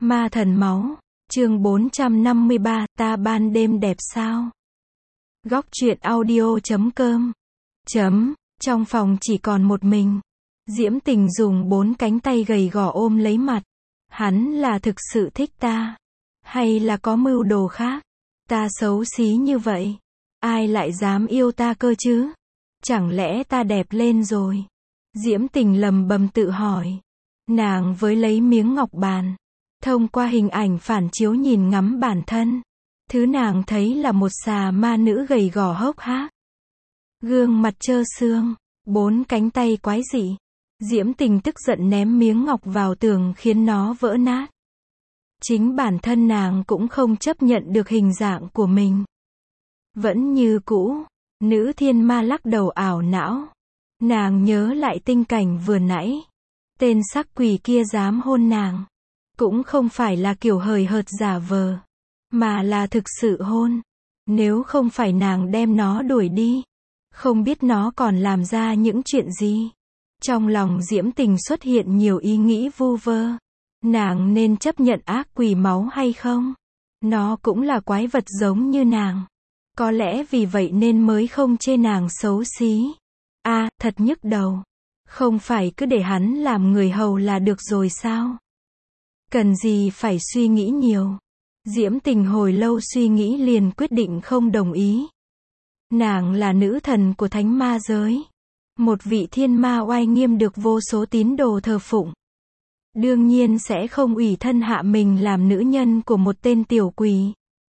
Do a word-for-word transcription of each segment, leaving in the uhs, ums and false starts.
Ma thần máu, chương bốn trăm năm mươi ba, ta ban đêm đẹp sao? Góc truyện audio chấm com chấm, trong phòng chỉ còn một mình. Diễm Tình dùng bốn cánh tay gầy gò ôm lấy mặt. Hắn là thực sự thích ta? Hay là có mưu đồ khác? Ta xấu xí như vậy, ai lại dám yêu ta cơ chứ? Chẳng lẽ ta đẹp lên rồi? Diễm Tình lầm bầm tự hỏi. Nàng với lấy miếng ngọc bàn, thông qua hình ảnh phản chiếu nhìn ngắm bản thân. Thứ nàng thấy là một xà ma nữ gầy gò hốc hác. Gương mặt trơ xương, bốn cánh tay quái dị. Diễm Tình tức giận ném miếng ngọc vào tường khiến nó vỡ nát. Chính bản thân nàng cũng không chấp nhận được hình dạng của mình. Vẫn như cũ, nữ thiên ma lắc đầu ảo não. Nàng nhớ lại tình cảnh vừa nãy. Tên sắc quỷ kia dám hôn nàng. Cũng không phải là kiểu hời hợt giả vờ, mà là thực sự hôn. Nếu không phải nàng đem nó đuổi đi, không biết nó còn làm ra những chuyện gì. Trong lòng Diễm Tình xuất hiện nhiều ý nghĩ vu vơ. Nàng nên chấp nhận ác quỷ máu hay không? Nó cũng là quái vật giống như nàng. Có lẽ vì vậy nên mới không chê nàng xấu xí. A, à, thật nhức đầu. Không phải cứ để hắn làm người hầu là được rồi sao? Cần gì phải suy nghĩ nhiều. Diễm Tình hồi lâu suy nghĩ liền quyết định không đồng ý. Nàng là nữ thần của thánh ma giới. Một vị thiên ma oai nghiêm được vô số tín đồ thờ phụng. Đương nhiên sẽ không ủy thân hạ mình làm nữ nhân của một tên tiểu quỷ.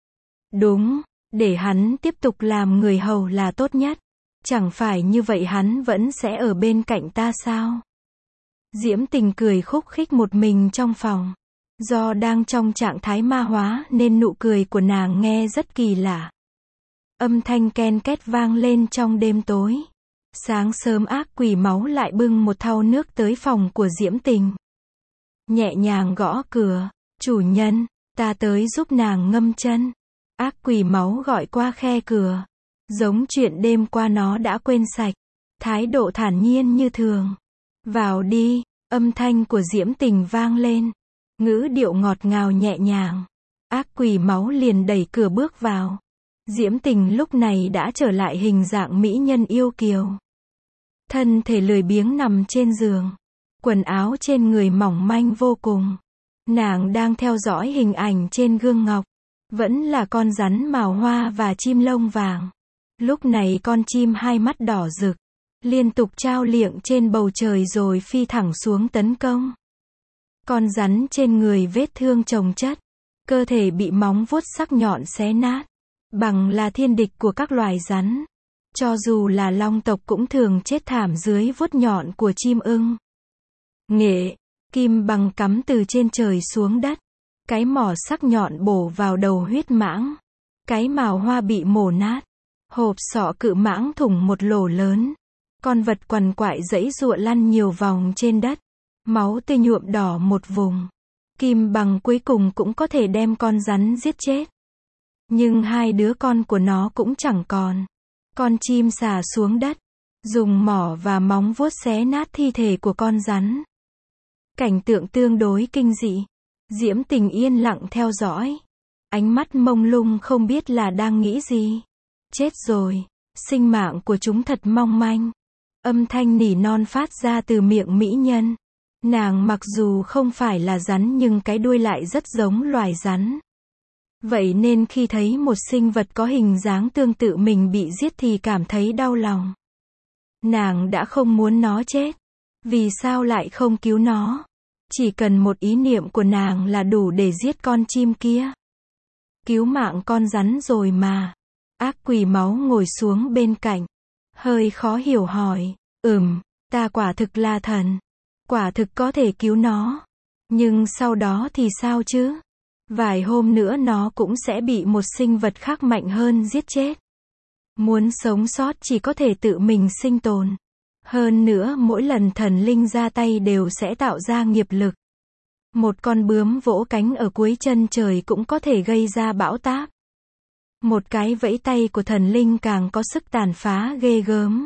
Đúng, để hắn tiếp tục làm người hầu là tốt nhất. Chẳng phải như vậy hắn vẫn sẽ ở bên cạnh ta sao? Diễm Tình cười khúc khích một mình trong phòng. Do đang trong trạng thái ma hóa nên nụ cười của nàng nghe rất kỳ lạ. Âm thanh ken két vang lên trong đêm tối. Sáng sớm ác quỷ máu lại bưng một thau nước tới phòng của Diễm Tình. Nhẹ nhàng gõ cửa. Chủ nhân, ta tới giúp nàng ngâm chân. Ác quỷ máu gọi qua khe cửa. Giống chuyện đêm qua nó đã quên sạch. Thái độ thản nhiên như thường. Vào đi, âm thanh của Diễm Tình vang lên. Ngữ điệu ngọt ngào nhẹ nhàng. Ác quỷ máu liền đẩy cửa bước vào. Diễm Tình lúc này đã trở lại hình dạng mỹ nhân yêu kiều. Thân thể lười biếng nằm trên giường. Quần áo trên người mỏng manh vô cùng. Nàng đang theo dõi hình ảnh trên gương ngọc. Vẫn là con rắn mào hoa và chim lông vàng. Lúc này con chim hai mắt đỏ rực. Liên tục trao liệng trên bầu trời rồi phi thẳng xuống tấn công. Con rắn trên người vết thương chồng chất. Cơ thể bị móng vuốt sắc nhọn xé nát. Bằng là thiên địch của các loài rắn. Cho dù là long tộc cũng thường chết thảm dưới vuốt nhọn của chim ưng. Nghệ, kim bằng cắm từ trên trời xuống đất. Cái mỏ sắc nhọn bổ vào đầu huyết mãng. Cái mào hoa bị mổ nát. Hộp sọ cự mãng thủng một lỗ lớn. Con vật quằn quại giãy giụa lăn nhiều vòng trên đất. Máu tươi nhuộm đỏ một vùng. Kim bằng cuối cùng cũng có thể đem con rắn giết chết. Nhưng hai đứa con của nó cũng chẳng còn. Con chim xà xuống đất. Dùng mỏ và móng vuốt xé nát thi thể của con rắn. Cảnh tượng tương đối kinh dị. Diễm Tình yên lặng theo dõi. Ánh mắt mông lung không biết là đang nghĩ gì. Chết rồi. Sinh mạng của chúng thật mong manh. Âm thanh nỉ non phát ra từ miệng mỹ nhân. Nàng mặc dù không phải là rắn nhưng cái đuôi lại rất giống loài rắn. Vậy nên khi thấy một sinh vật có hình dáng tương tự mình bị giết thì cảm thấy đau lòng. Nàng đã không muốn nó chết. Vì sao lại không cứu nó? Chỉ cần một ý niệm của nàng là đủ để giết con chim kia. Cứu mạng con rắn rồi mà. Ác quỷ máu ngồi xuống bên cạnh. Hơi khó hiểu hỏi. Ừm, ta quả thực là thần. Quả thực có thể cứu nó. Nhưng sau đó thì sao chứ? Vài hôm nữa nó cũng sẽ bị một sinh vật khác mạnh hơn giết chết. Muốn sống sót chỉ có thể tự mình sinh tồn. Hơn nữa mỗi lần thần linh ra tay đều sẽ tạo ra nghiệp lực. Một con bướm vỗ cánh ở cuối chân trời cũng có thể gây ra bão táp. Một cái vẫy tay của thần linh càng có sức tàn phá ghê gớm.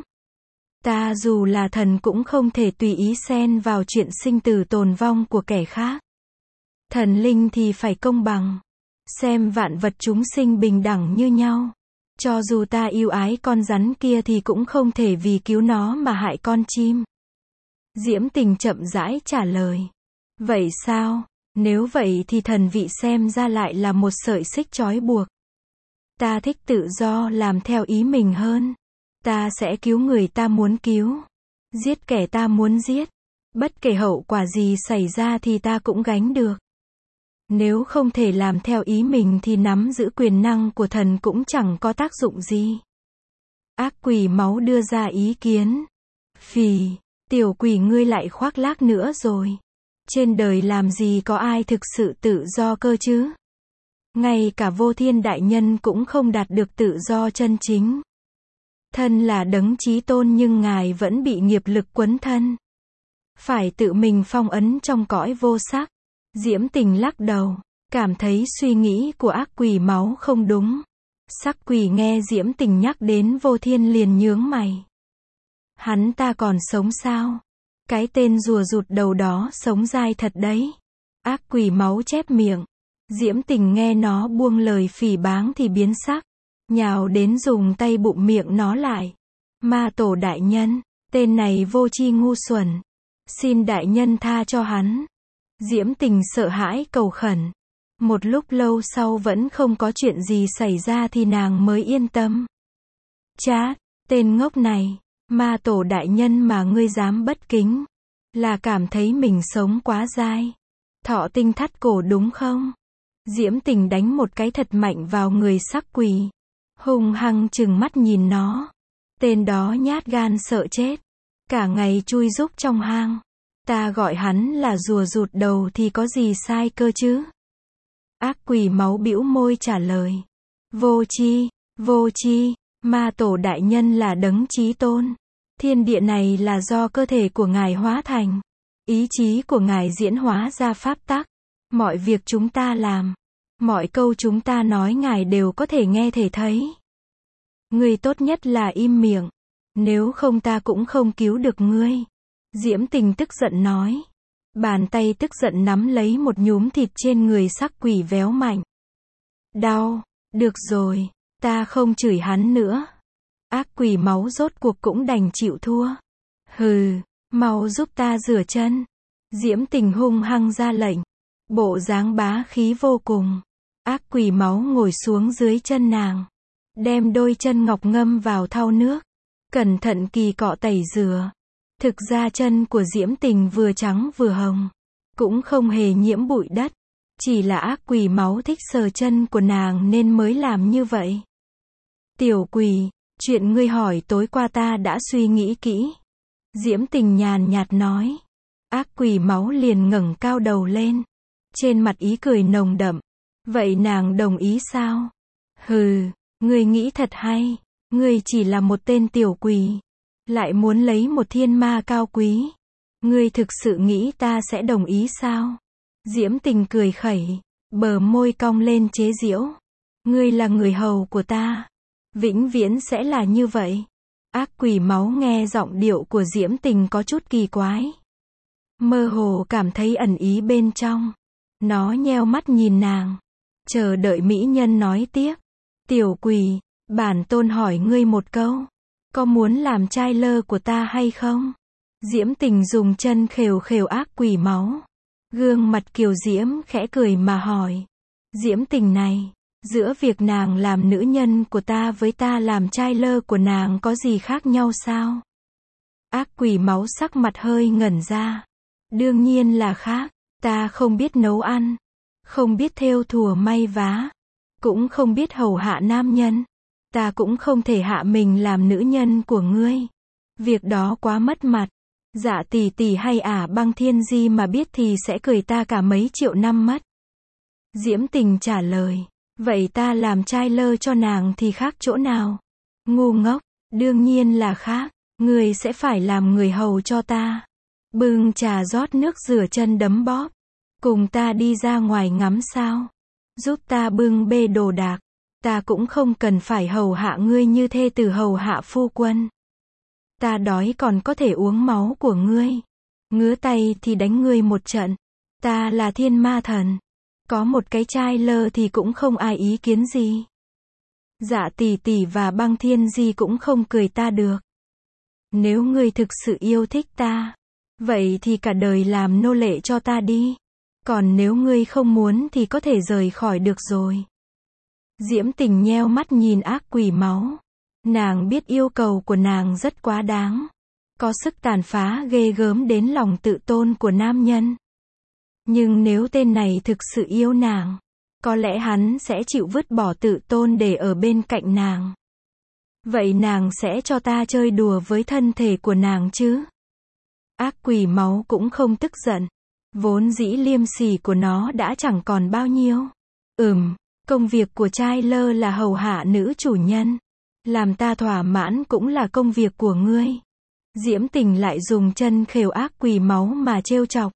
Ta dù là thần cũng không thể tùy ý xen vào chuyện sinh tử tồn vong của kẻ khác. Thần linh thì phải công bằng. Xem vạn vật chúng sinh bình đẳng như nhau. Cho dù ta yêu ái con rắn kia thì cũng không thể vì cứu nó mà hại con chim. Diễm Tình chậm rãi trả lời. Vậy sao? Nếu vậy thì thần vị xem ra lại là một sợi xích trói buộc. Ta thích tự do làm theo ý mình hơn. Ta sẽ cứu người ta muốn cứu. Giết kẻ ta muốn giết. Bất kể hậu quả gì xảy ra thì ta cũng gánh được. Nếu không thể làm theo ý mình thì nắm giữ quyền năng của thần cũng chẳng có tác dụng gì. Ác quỷ máu đưa ra ý kiến. Phì, tiểu quỷ ngươi lại khoác lác nữa rồi. Trên đời làm gì có ai thực sự tự do cơ chứ? Ngay cả Vô Thiên đại nhân cũng không đạt được tự do chân chính. Thân là đấng chí tôn nhưng ngài vẫn bị nghiệp lực quấn thân. Phải tự mình phong ấn trong cõi vô sắc. Diễm Tình lắc đầu, cảm thấy suy nghĩ của ác quỷ máu không đúng. Sắc quỷ nghe Diễm Tình nhắc đến Vô Thiên liền nhướng mày. Hắn ta còn sống sao? Cái tên rùa rụt đầu đó sống dai thật đấy. Ác quỷ máu chép miệng. Diễm Tình nghe nó buông lời phỉ báng thì biến sắc. Nhào đến dùng tay bụm miệng nó lại. Ma tổ đại nhân, tên này vô tri ngu xuẩn. Xin đại nhân tha cho hắn. Diễm Tình sợ hãi cầu khẩn. Một lúc lâu sau vẫn không có chuyện gì xảy ra thì nàng mới yên tâm. Chát, tên ngốc này, ma tổ đại nhân mà ngươi dám bất kính. Là cảm thấy mình sống quá dai. Thọ tinh thắt cổ đúng không? Diễm Tình đánh một cái thật mạnh vào người sắc quỷ. Hung hăng trừng mắt nhìn nó. Tên đó nhát gan sợ chết. Cả ngày chui rúc trong hang. Ta gọi hắn là rùa rụt đầu thì có gì sai cơ chứ? Ác quỷ máu bĩu môi trả lời. Vô chi, vô chi, ma tổ đại nhân là đấng chí tôn. Thiên địa này là do cơ thể của ngài hóa thành. Ý chí của ngài diễn hóa ra pháp tắc. Mọi việc chúng ta làm, mọi câu chúng ta nói ngài đều có thể nghe thể thấy. Ngươi tốt nhất là im miệng. Nếu không ta cũng không cứu được ngươi. Diễm Tình tức giận nói. Bàn tay tức giận nắm lấy một nhúm thịt trên người sắc quỷ véo mạnh. Đau, được rồi, ta không chửi hắn nữa. Ác quỷ máu rốt cuộc cũng đành chịu thua. Hừ, mau giúp ta rửa chân. Diễm Tình hung hăng ra lệnh. Bộ dáng bá khí vô cùng. Ác quỷ máu ngồi xuống dưới chân nàng. Đem đôi chân ngọc ngâm vào thau nước. Cẩn thận kỳ cọ tẩy rửa. Thực ra chân của Diễm Tình vừa trắng vừa hồng. Cũng không hề nhiễm bụi đất. Chỉ là ác quỷ máu thích sờ chân của nàng nên mới làm như vậy. Tiểu quỷ, chuyện ngươi hỏi tối qua ta đã suy nghĩ kỹ. Diễm Tình nhàn nhạt nói. Ác quỷ máu liền ngẩng cao đầu lên. Trên mặt ý cười nồng đậm. Vậy nàng đồng ý sao? Hừ, ngươi nghĩ thật hay. Ngươi chỉ là một tên tiểu quỷ. Lại muốn lấy một thiên ma cao quý. Ngươi thực sự nghĩ ta sẽ đồng ý sao? Diễm Tình cười khẩy. Bờ môi cong lên chế giễu. Ngươi là người hầu của ta. Vĩnh viễn sẽ là như vậy. Ác quỷ máu nghe giọng điệu của Diễm Tình có chút kỳ quái. Mơ hồ cảm thấy ẩn ý bên trong. Nó nheo mắt nhìn nàng. Chờ đợi mỹ nhân nói tiếp. Tiểu quỷ, bản tôn hỏi ngươi một câu. Có muốn làm trai lơ của ta hay không? Diễm Tình dùng chân khều khều ác quỷ máu. Gương mặt kiều diễm khẽ cười mà hỏi. Diễm Tình này, giữa việc nàng làm nữ nhân của ta với ta làm trai lơ của nàng có gì khác nhau sao? Ác quỷ máu sắc mặt hơi ngẩn ra. Đương nhiên là khác. Ta không biết nấu ăn. Không biết thêu thùa may vá. Cũng không biết hầu hạ nam nhân. Ta cũng không thể hạ mình làm nữ nhân của ngươi. Việc đó quá mất mặt. Dạ tỷ tỷ hay ả Băng Thiên Di mà biết thì sẽ cười ta cả mấy triệu năm mất. Diễm Tình trả lời. Vậy ta làm trai lơ cho nàng thì khác chỗ nào? Ngu ngốc, đương nhiên là khác. Ngươi sẽ phải làm người hầu cho ta. Bưng trà rót nước rửa chân đấm bóp. Cùng ta đi ra ngoài ngắm sao. Giúp ta bưng bê đồ đạc. Ta cũng không cần phải hầu hạ ngươi như thê tử hầu hạ phu quân. Ta đói còn có thể uống máu của ngươi. Ngứa tay thì đánh ngươi một trận. Ta là thiên ma thần. Có một cái trai lơ thì cũng không ai ý kiến gì. Dạ tỷ tỷ và Băng Thiên Di cũng không cười ta được. Nếu ngươi thực sự yêu thích ta, vậy thì cả đời làm nô lệ cho ta đi. Còn nếu ngươi không muốn thì có thể rời khỏi được rồi. Diễm Tình nheo mắt nhìn ác quỷ máu. Nàng biết yêu cầu của nàng rất quá đáng. Có sức tàn phá ghê gớm đến lòng tự tôn của nam nhân. Nhưng nếu tên này thực sự yêu nàng, có lẽ hắn sẽ chịu vứt bỏ tự tôn để ở bên cạnh nàng. Vậy nàng sẽ cho ta chơi đùa với thân thể của nàng chứ? Ác quỷ máu cũng không tức giận. Vốn dĩ liêm sỉ của nó đã chẳng còn bao nhiêu. Ừm, công việc của trai lơ là hầu hạ nữ chủ nhân. Làm ta thỏa mãn cũng là công việc của ngươi. Diễm Tình lại dùng chân khều ác quỷ máu mà trêu chọc.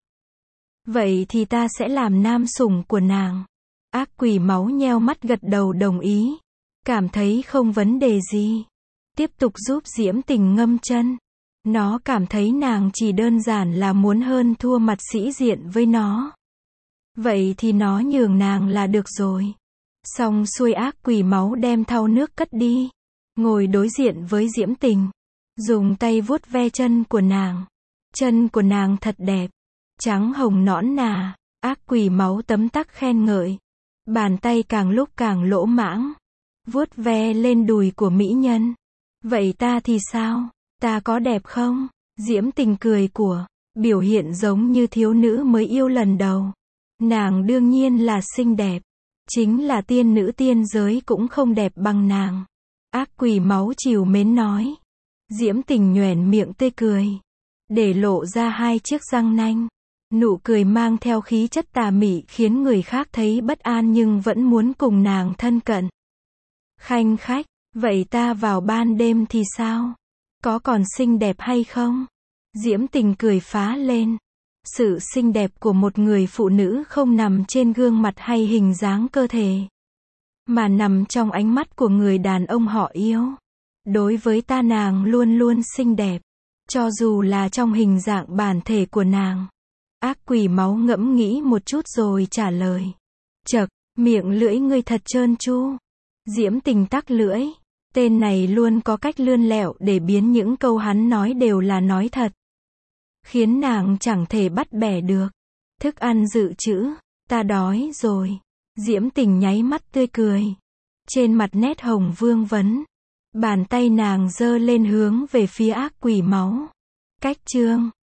Vậy thì ta sẽ làm nam sủng của nàng. Ác quỷ máu nheo mắt gật đầu đồng ý. Cảm thấy không vấn đề gì. Tiếp tục giúp Diễm Tình ngâm chân. Nó cảm thấy nàng chỉ đơn giản là muốn hơn thua mặt sĩ diện với nó. Vậy thì nó nhường nàng là được rồi. Xong xuôi ác quỷ máu đem thau nước cất đi. Ngồi đối diện với Diễm Tình. Dùng tay vuốt ve chân của nàng. Chân của nàng thật đẹp. Trắng hồng nõn nà. Ác quỷ máu tấm tắc khen ngợi. Bàn tay càng lúc càng lỗ mãng. Vuốt ve lên đùi của mỹ nhân. Vậy ta thì sao? Ta có đẹp không? Diễm Tình cười của. Biểu hiện giống như thiếu nữ mới yêu lần đầu. Nàng đương nhiên là xinh đẹp. Chính là tiên nữ tiên giới cũng không đẹp bằng nàng. Ác quỷ máu trìu mến nói. Diễm Tình nhoẻn miệng tươi cười. Để lộ ra hai chiếc răng nanh. Nụ cười mang theo khí chất tà mị khiến người khác thấy bất an nhưng vẫn muốn cùng nàng thân cận. Khanh khách, vậy ta vào ban đêm thì sao? Có còn xinh đẹp hay không? Diễm Tình cười phá lên. Sự xinh đẹp của một người phụ nữ không nằm trên gương mặt hay hình dáng cơ thể, mà nằm trong ánh mắt của người đàn ông họ yêu. Đối với ta nàng luôn luôn xinh đẹp. Cho dù là trong hình dạng bản thể của nàng. Ác quỷ máu ngẫm nghĩ một chút rồi trả lời. Chậc, miệng lưỡi ngươi thật trơn tru. Diễm Tình tắc lưỡi. Tên này luôn có cách lươn lẹo để biến những câu hắn nói đều là nói thật. Khiến nàng chẳng thể bắt bẻ được. Thức ăn dự trữ. Ta đói rồi. Diễm Tình nháy mắt tươi cười. Trên mặt nét hồng vương vấn. Bàn tay nàng giơ lên hướng về phía ác quỷ máu. Cách chương